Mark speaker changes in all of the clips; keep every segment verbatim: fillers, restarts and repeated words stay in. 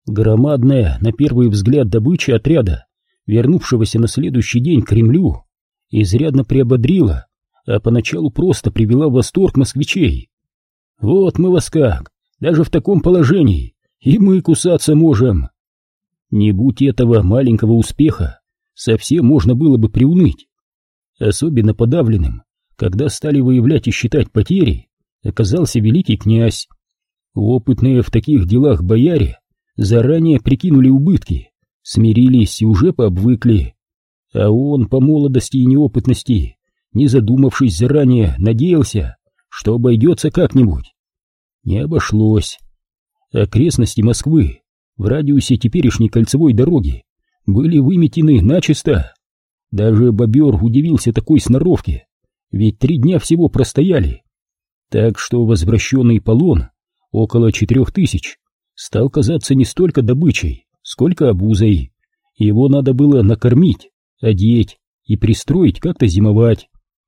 Speaker 1: Громадная, на первый взгляд, добыча отряда, вернувшегося на следующий день к Кремлю, изрядно приободрила, а поначалу просто привела в восторг москвичей. «Вот мы вас как, даже в таком положении, и мы кусаться можем!» Не будь этого маленького успеха, совсем можно было бы приуныть. Особенно подавленным, когда стали выявлять и считать потери, оказался великий князь. Опытные в таких делах бояре заранее прикинули убытки, смирились и уже пообвыкли. А он по молодости и неопытности, не задумавшись заранее, надеялся, что обойдется как-нибудь. Не обошлось. Окрестности Москвы в радиусе теперешней кольцевой дороги были выметены начисто. Даже бобер удивился такой сноровке, ведь три дня всего простояли. Так что возвращенный полон, около четырех тысяч, стал казаться не столько добычей, сколько обузой. Его надо было накормить, одеть и пристроить как-то зимовать.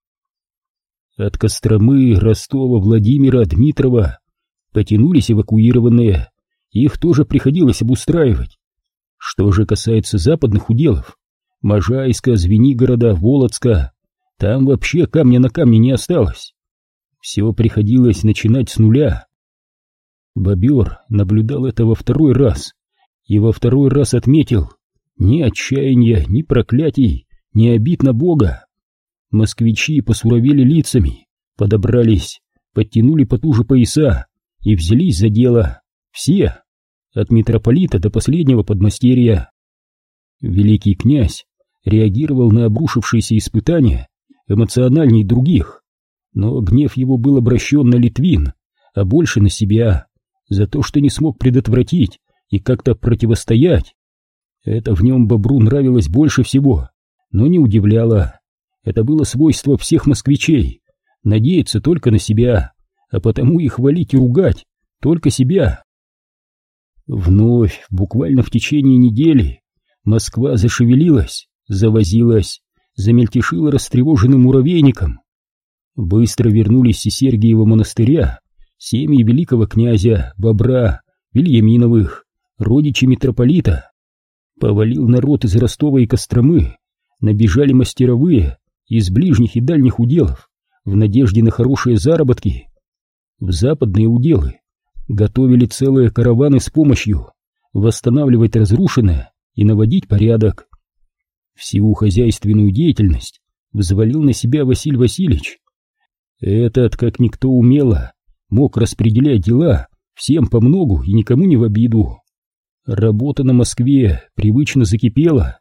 Speaker 1: От Костромы, Ростова, Владимира, Дмитрова потянулись эвакуированные, их тоже приходилось обустраивать. Что же касается западных уделов, Можайска, Звенигорода, Володска, там вообще камня на камне не осталось. Все приходилось начинать с нуля. Бобер наблюдал это во второй раз, и во второй раз отметил: ни отчаяния, ни проклятий, ни обид на Бога. Москвичи посуровели лицами, подобрались, подтянули потуже пояса и взялись за дело. Все, от митрополита до последнего подмастерья. Великий князь реагировал на обрушившиеся испытания эмоциональней других, но гнев его был обращен на Литвин, а больше на себя, за то, что не смог предотвратить и как-то противостоять. Это в нем бобру нравилось больше всего, но не удивляло. Это было свойство всех москвичей — надеяться только на себя, а потому и хвалить и ругать только себя. Вновь, буквально в течение недели, Москва зашевелилась, завозилась, замельтешила растревоженным муравейником. Быстро вернулись из Сергиева монастыря семьи великого князя, бобра, Вильяминовых, родичи митрополита. Повалил народ из Ростова и Костромы, набежали мастеровые из ближних и дальних уделов в надежде на хорошие заработки. В западные уделы готовили целые караваны с помощью восстанавливать разрушенное и наводить порядок. Всю хозяйственную деятельность взвалил на себя Василий Васильевич. Этот, как никто умело, мог распределять дела всем по многу и никому не в обиду. Работа на Москве привычно закипела.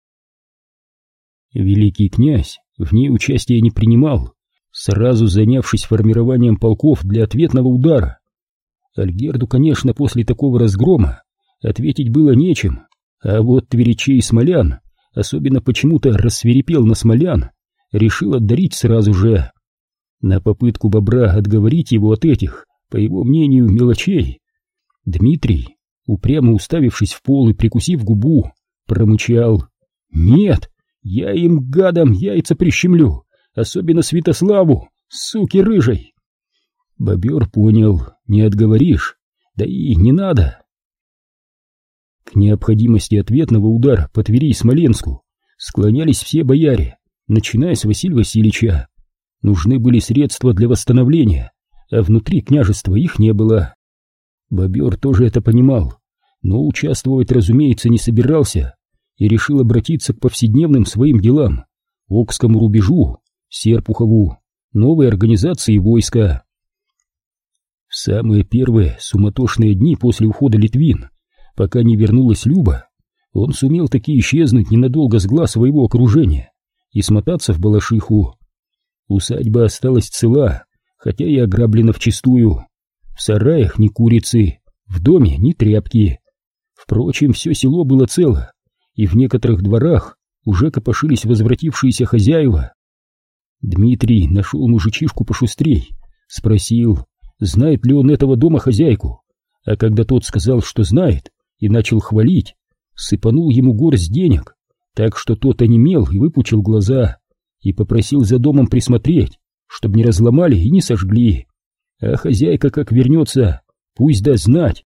Speaker 1: Великий князь в ней участия не принимал, сразу занявшись формированием полков для ответного удара. Альгерду, конечно, после такого разгрома ответить было нечем, а вот тверичей и смолян, особенно почему-то рассвирепел на смолян, решил отдарить сразу же. На попытку бобра отговорить его от этих, по его мнению, мелочей, Дмитрий, упрямо уставившись в пол и прикусив губу, промычал: «Нет, я им, гадам, яйца прищемлю, особенно Святославу, суки рыжей». Бобер понял: не отговоришь, да и не надо. К необходимости ответного удара по Твери и Смоленску склонялись все бояре, начиная с Василия Васильевича. Нужны были средства для восстановления, а внутри княжества их не было. Бобер тоже это понимал, но участвовать, разумеется, не собирался и решил обратиться к повседневным своим делам: Окскому рубежу, Серпухову, новой организации войска. В самые первые суматошные дни после ухода Литвин, пока не вернулась Люба, он сумел таки исчезнуть ненадолго с глаз своего окружения и смотаться в Балашиху. Усадьба осталась цела, хотя и ограблена вчистую. В сараях ни курицы, в доме ни тряпки. Впрочем, все село было цело, и в некоторых дворах уже копошились возвратившиеся хозяева. Дмитрий нашел мужичишку пошустрей, спросил, знает ли он этого дома хозяйку, а когда тот сказал, что знает, и начал хвалить, сыпанул ему горсть денег, так что тот онемел и выпучил глаза, и попросил за домом присмотреть, чтобы не разломали и не сожгли, а хозяйка, как вернется, пусть даст знать.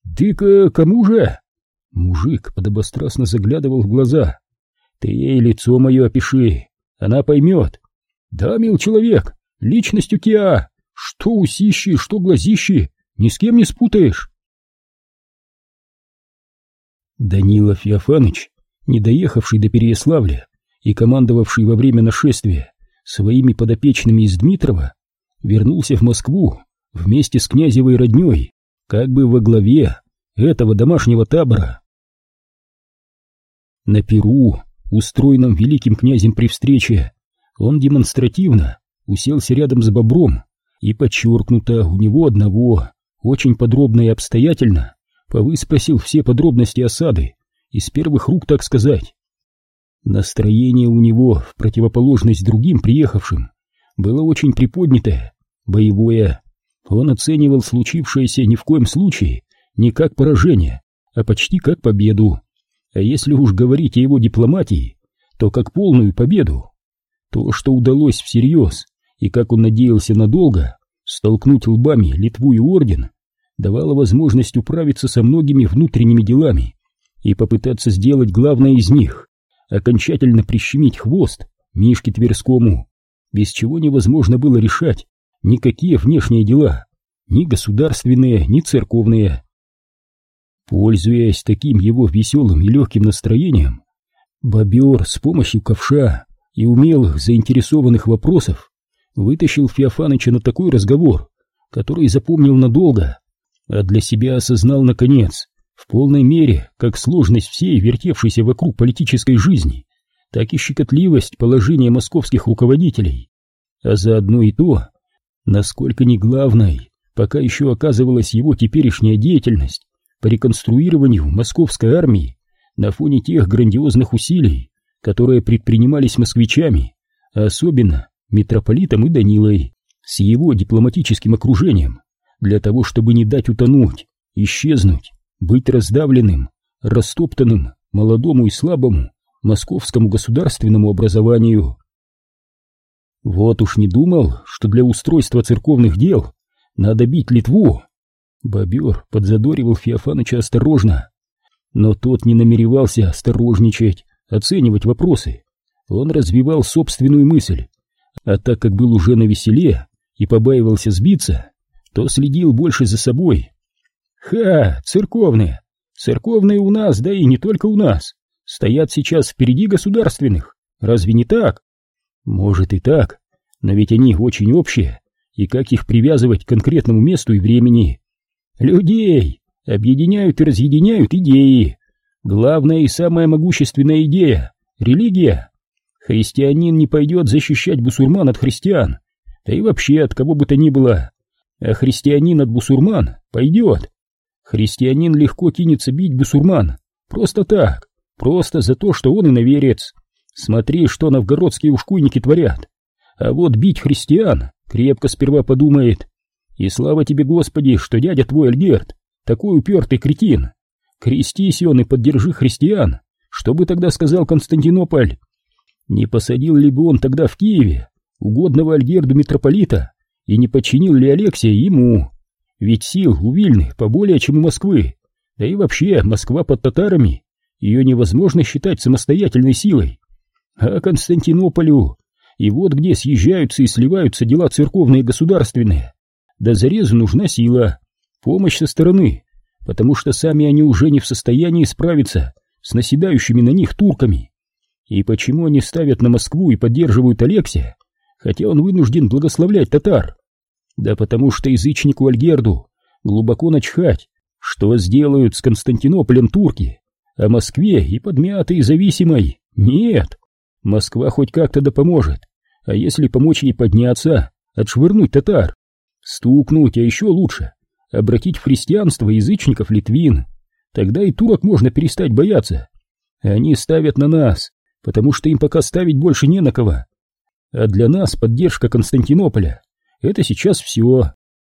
Speaker 1: Ты-ка кому же? Мужик подобострастно заглядывал в глаза. Ты ей лицо мое опиши, она поймет. Да, мил человек, личность у тебя, что усищи, что глазищи, ни с кем не спутаешь. Данила Феофаныч, не доехавший до Переяславля и командовавший во время нашествия своими подопечными из Дмитрова, вернулся в Москву вместе с князевой роднёй, как бы во главе этого домашнего табора. На пиру, устроенном великим князем при встрече, он демонстративно уселся рядом с Бобром и подчеркнуто у него одного, очень подробно и обстоятельно, повыспросил все подробности осады, из первых рук, так сказать. Настроение у него, в противоположность другим приехавшим, было очень приподнятое, боевое. Он оценивал случившееся ни в коем случае не как поражение, а почти как победу. А если уж говорить о его дипломатии, то как полную победу. То, что удалось всерьез, и как он надеялся надолго, столкнуть лбами Литву и орден, давало возможность управиться со многими внутренними делами и попытаться сделать главное из них — окончательно прищемить хвост Мишке Тверскому, без чего невозможно было решать никакие внешние дела, ни государственные, ни церковные. Пользуясь таким его веселым и легким настроением, Бобер с помощью ковша и умелых заинтересованных вопросов вытащил Феофаныча на такой разговор, который запомнил надолго, а для себя осознал наконец в полной мере как сложность всей вертевшейся вокруг политической жизни, так и щекотливость положения московских руководителей, а заодно и то, насколько не главной пока еще оказывалась его теперешняя деятельность по реконструированию московской армии на фоне тех грандиозных усилий, которые предпринимались москвичами, а особенно митрополитом и Данилой с его дипломатическим окружением, для того, чтобы не дать утонуть, исчезнуть, быть раздавленным, растоптанным молодому и слабому московскому государственному образованию. Вот уж не думал, что для устройства церковных дел надо бить Литву. Бобер подзадоривал Феофаныча осторожно, но тот не намеревался осторожничать, оценивать вопросы. Он развивал собственную мысль, а так как был уже навеселе и побаивался сбиться, то следил больше за собой. Ха, церковные, церковные у нас, да и не только у нас, стоят сейчас впереди государственных, разве не так? Может и так, но ведь они очень общие, и как их привязывать к конкретному месту и времени? Людей объединяют и разъединяют идеи. Главная и самая могущественная идея — религия. Христианин не пойдет защищать бусурман от христиан, да и вообще от кого бы то ни было. А христианин от бусурман пойдет. Христианин легко кинется бить бусурман, просто так, просто за то, что он иноверец. Смотри, что новгородские ушкуйники творят. А вот бить христиан крепко сперва подумает. И слава тебе, Господи, что дядя твой Альгерд такой упертый кретин. Крестись он и поддержи христиан. Что бы тогда сказал Константинополь? Не посадил ли бы он тогда в Киеве угодного Альгерду митрополита и не подчинил ли Алексия ему? Ведь сил у Вильны поболее, чем у Москвы. Да и вообще, Москва под татарами. Ее невозможно считать самостоятельной силой. А Константинополю? И вот где съезжаются и сливаются дела церковные и государственные. До зарезу нужна сила, помощь со стороны, потому что сами они уже не в состоянии справиться с наседающими на них турками. И почему они ставят на Москву и поддерживают Алексия, хотя он вынужден благословлять татар? Да потому что язычнику Альгерду глубоко начхать, что сделают с Константинополем турки, а Москве и подмятой и зависимой нет. Москва хоть как-то да поможет, а если помочь ей подняться, отшвырнуть татар, стукнуть, а еще лучше обратить в христианство язычников литвин, тогда и турок можно перестать бояться. Они ставят на нас, потому что им пока ставить больше не на кого. А для нас поддержка Константинополя — это сейчас все.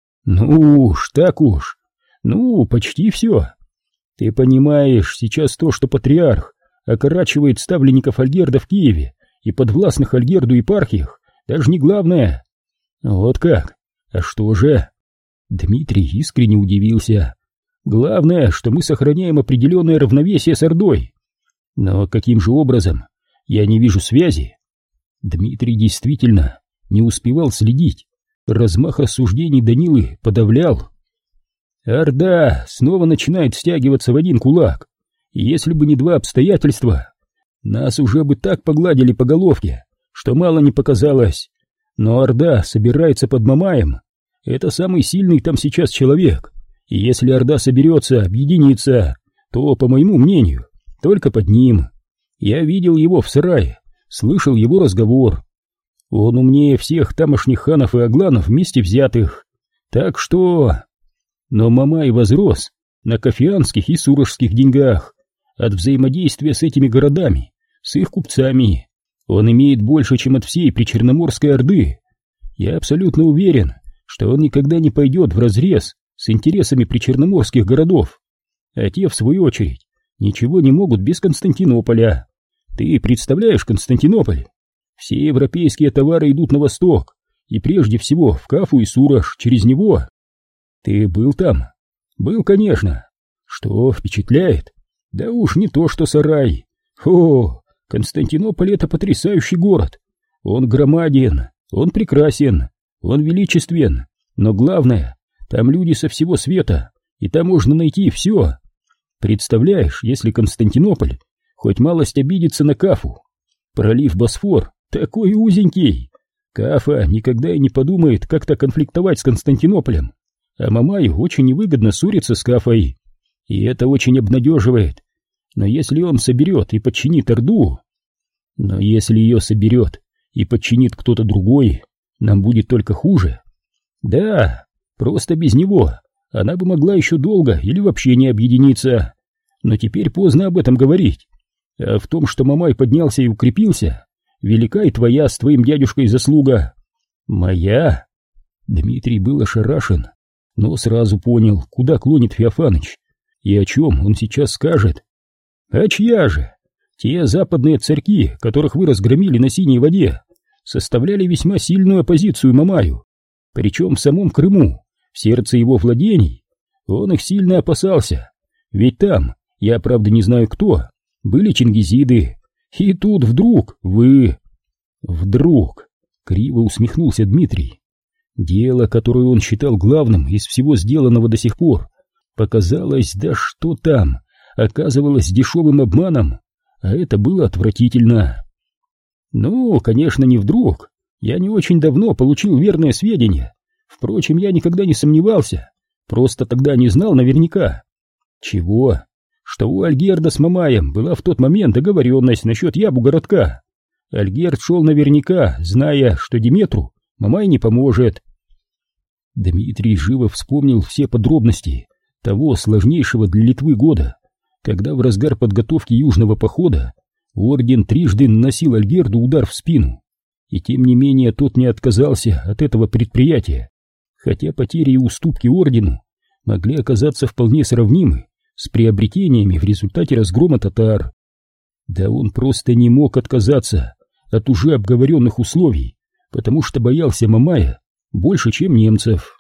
Speaker 1: Ну уж, так уж, ну, почти все. Ты понимаешь, сейчас то, что патриарх окорачивает ставленников Альгерда в Киеве и подвластных Альгерду епархиях, даже не главное. Вот как? А что же? Дмитрий искренне удивился. Главное, что мы сохраняем определенное равновесие с Ордой. Но каким же образом? Я не вижу связи. Дмитрий действительно не успевал следить. Размах рассуждений Данилы подавлял. Орда снова начинает стягиваться в один кулак. И если бы не два обстоятельства, нас уже бы так погладили по головке, что мало не показалось. Но Орда собирается под Мамаем. Это самый сильный там сейчас человек. И если Орда соберется, объединится, то, по моему мнению, только под ним. Я видел его в сарае, слышал его разговор. Он умнее всех тамошних ханов и агланов вместе взятых. Так что... Но Мамай возрос на кафианских и сурожских деньгах. От взаимодействия с этими городами, с их купцами. Он имеет больше, чем от всей причерноморской Орды. Я абсолютно уверен, что он никогда не пойдет вразрез с интересами причерноморских городов. А те, в свою очередь, ничего не могут без Константинополя. Ты представляешь Константинополь? Все европейские товары идут на восток, и прежде всего в Кафу и Сурож, через него. Ты был там? Был, конечно. Что впечатляет? Да уж не то, что сарай. О, Константинополь — это потрясающий город. Он громаден, он прекрасен, он величествен. Но главное, там люди со всего света, и там можно найти все. Представляешь, если Константинополь хоть малость обидится на Кафу. Пролив Босфор такой узенький. Кафа никогда и не подумает как-то конфликтовать с Константинополем. А Мамаю очень невыгодно ссориться с Кафой. И это очень обнадеживает. Но если он соберет и подчинит Орду... Но если ее соберет и подчинит кто-то другой, нам будет только хуже. Да, просто без него она бы могла еще долго или вообще не объединиться. Но теперь поздно об этом говорить. А в том, что Мамай поднялся и укрепился, велика и твоя с твоим дядюшкой заслуга. Моя? Дмитрий был ошарашен, но сразу понял, куда клонит Феофаныч и о чем он сейчас скажет. А чья же? Те западные царьки, которых вы разгромили на Синей воде, составляли весьма сильную оппозицию Мамаю, причем в самом Крыму, в сердце его владений. Он их сильно опасался, ведь там, я правда не знаю кто, были чингизиды, и тут вдруг вы... Вдруг, криво усмехнулся Дмитрий. Дело, которое он считал главным из всего сделанного до сих пор, показалось, да что там, оказывалось дешевым обманом, а это было отвратительно. Ну, конечно, не вдруг. Я не очень давно получил верные сведения. Впрочем, я никогда не сомневался, просто тогда не знал наверняка. Чего? Что у Альгерда с Мамаем была в тот момент договоренность насчет Ябу-городка. Альгерд шел наверняка, зная, что Диметру Мамай не поможет. Дмитрий живо вспомнил все подробности того сложнейшего для Литвы года, когда в разгар подготовки южного похода орден трижды наносил Альгерду удар в спину, и тем не менее тот не отказался от этого предприятия, хотя потери и уступки ордену могли оказаться вполне сравнимы с приобретениями в результате разгрома татар. Да он просто не мог отказаться от уже обговоренных условий, потому что боялся Мамая больше, чем немцев.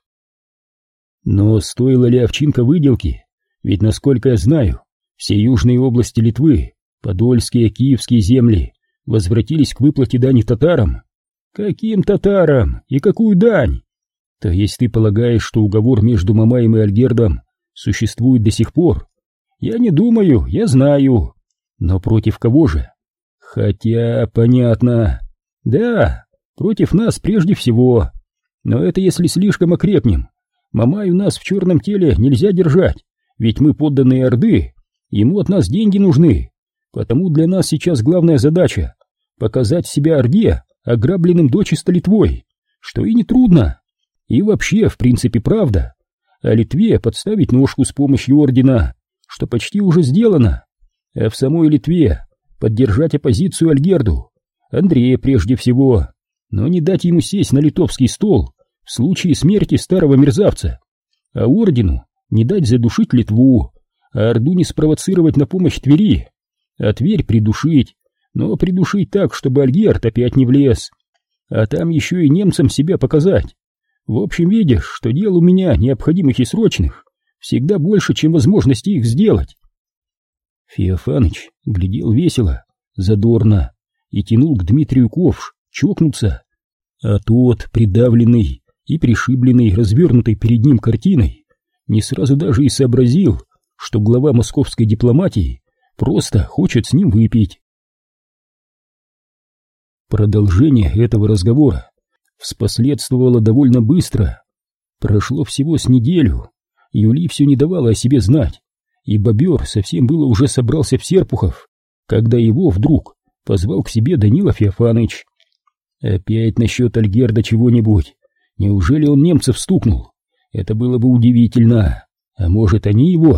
Speaker 1: Но стоила ли овчинка выделки? Ведь, насколько я знаю, все южные области Литвы, подольские, киевские земли возвратились к выплате дани татарам. Каким татарам? И какую дань? То есть ты полагаешь, что уговор между Мамаем и Альгердом существует до сих пор? Я не думаю, я знаю. Но против кого же? Хотя, понятно. Да, против нас прежде всего. Но это если слишком окрепнем. Мамай у нас в черном теле нельзя держать, ведь мы подданные Орды. Ему от нас деньги нужны, потому для нас сейчас главная задача — показать себя Орде ограбленным дочисто Литвой, что и не трудно. И вообще, в принципе, правда. А Литве подставить ножку с помощью ордена, что почти уже сделано. А в самой Литве поддержать оппозицию Альгерду, Андрея прежде всего, но не дать ему сесть на литовский стол в случае смерти старого мерзавца, а ордену не дать задушить Литву, а Орду не спровоцировать на помощь Твери, а Тверь придушить, но придушить так, чтобы Альгерд опять не влез, а там еще и немцам себя показать. В общем, видишь, что дел у меня необходимых и срочных всегда больше, чем возможности их сделать. Феофаныч глядел весело, задорно и тянул к Дмитрию ковш чокнуться, а тот, придавленный и пришибленный развернутой перед ним картиной, не сразу даже и сообразил, что глава московской дипломатии просто хочет с ним выпить. Продолжение этого разговора вспоследствовало довольно быстро. Прошло всего с неделю, Юли все не давала о себе знать, и бобер совсем было уже собрался в Серпухов, когда его вдруг позвал к себе Данила Феофаныч. Опять насчет Альгерда чего-нибудь. Неужели он немцев стукнул? Это было бы удивительно. А может, они его?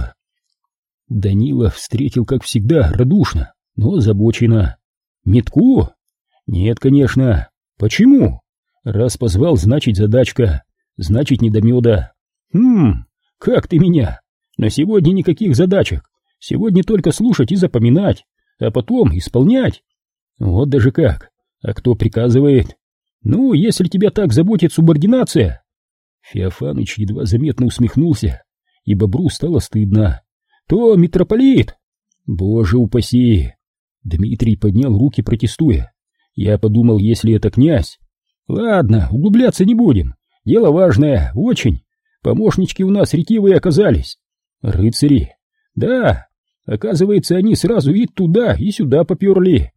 Speaker 1: Данила встретил, как всегда, радушно, но озабоченно. Метку? Нет, конечно. Почему? Раз позвал, значит, задачка, значит, не до меда. Хм, как ты меня? Но сегодня никаких задачек. Сегодня только слушать и запоминать, а потом исполнять. Вот даже как. А кто приказывает? Ну, если тебя так заботит субординация. Феофаныч едва заметно усмехнулся, и бобру стало стыдно. То митрополит. Боже упаси. Дмитрий поднял руки, протестуя. Я подумал, если это князь. Ладно, углубляться не будем. Дело важное, очень. Помощнички у нас ретивые оказались. Рыцари. Да, оказывается, они сразу и туда, и сюда поперли.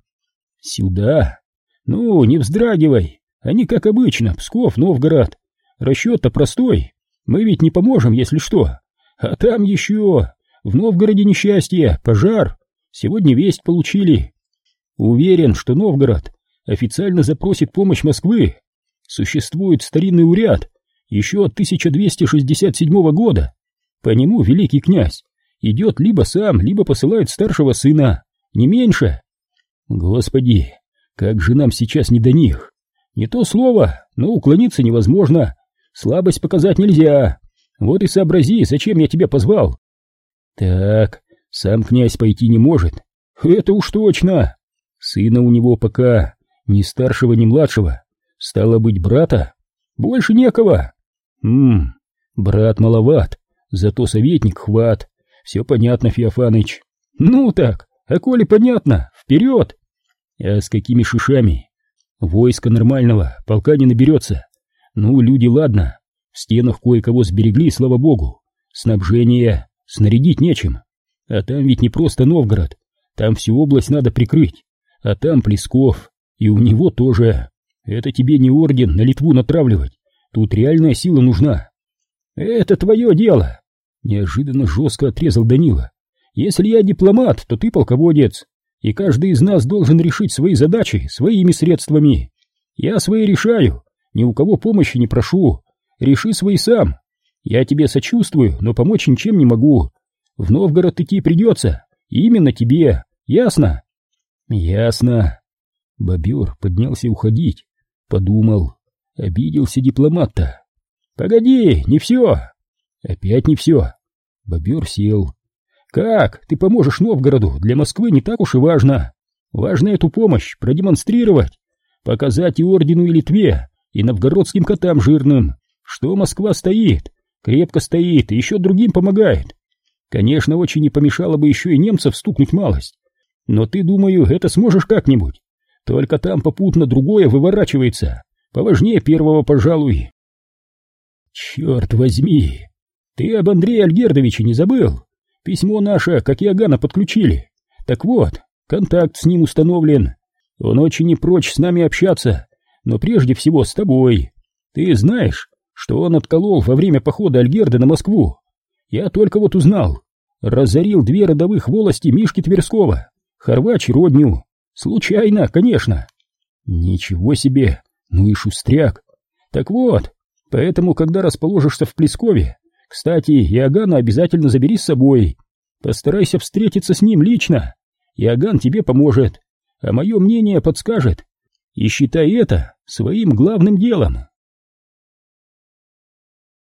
Speaker 1: Сюда? Ну, не вздрагивай. Они, как обычно, Псков, Новгород. Расчет-то простой. Мы ведь не поможем, если что. А там еще... В Новгороде несчастье, пожар. Сегодня весть получили. Уверен, что Новгород официально запросит помощь Москвы. Существует старинный уряд, еще от тысяча двести шестьдесят седьмого года. По нему великий князь идет либо сам, либо посылает старшего сына, не меньше. Господи, как же нам сейчас не до них. Не то слово, но уклониться невозможно. Слабость показать нельзя. Вот и сообрази, зачем я тебя позвал. Так, сам князь пойти не может. Это уж точно. Сына у него пока ни старшего, ни младшего. Стало быть, брата. Больше некого. Хм, брат маловат, зато советник хват. Все понятно, Феофаныч. Ну так, а коли понятно, вперед. А с какими шишами? Войска нормального полка не наберется. Ну, люди, ладно. В стенах кое-кого сберегли, слава богу. Снабжение снарядить нечем. А там ведь не просто Новгород. Там всю область надо прикрыть. А там Плесков. И у него тоже. Это тебе не орден на Литву натравливать. Тут реальная сила нужна. Это твое дело. Неожиданно жестко отрезал Данила. Если я дипломат, то ты полководец. И каждый из нас должен решить свои задачи своими средствами. Я свои решаю. Ни у кого помощи не прошу. Реши свои сам. Я тебе сочувствую, но помочь ничем не могу. В Новгород идти придется. Именно тебе. Ясно? Ясно. Бобер поднялся уходить. Подумал. Обиделся дипломат-то. Погоди, не все. Опять не все. Бобер сел. Как? Ты поможешь Новгороду? Для Москвы не так уж и важно. Важно эту помощь продемонстрировать. Показать и ордену, и Литве, и новгородским котам жирным, что Москва стоит, крепко стоит и еще другим помогает. Конечно, очень не помешало бы еще и немцев стукнуть малость. Но ты, думаю, это сможешь как-нибудь. Только там попутно другое выворачивается, поважнее первого, пожалуй. Черт возьми, ты об Андрее Альгердовиче не забыл? Письмо наше, как Иоганна, подключили. Так вот, контакт с ним установлен. Он очень не прочь с нами общаться, но прежде всего с тобой. Ты знаешь, что он отколол во время похода Альгерда на Москву? Я только вот узнал. Разорил две родовых волости Мишки Тверского, Хорвач и родню. Случайно, конечно. Ничего себе, ну и шустряк. Так вот, поэтому, когда расположишься в Плескове, кстати, Иоганна обязательно забери с собой. Постарайся встретиться с ним лично. Иоганн тебе поможет, а мое мнение подскажет. И считай это своим главным делом.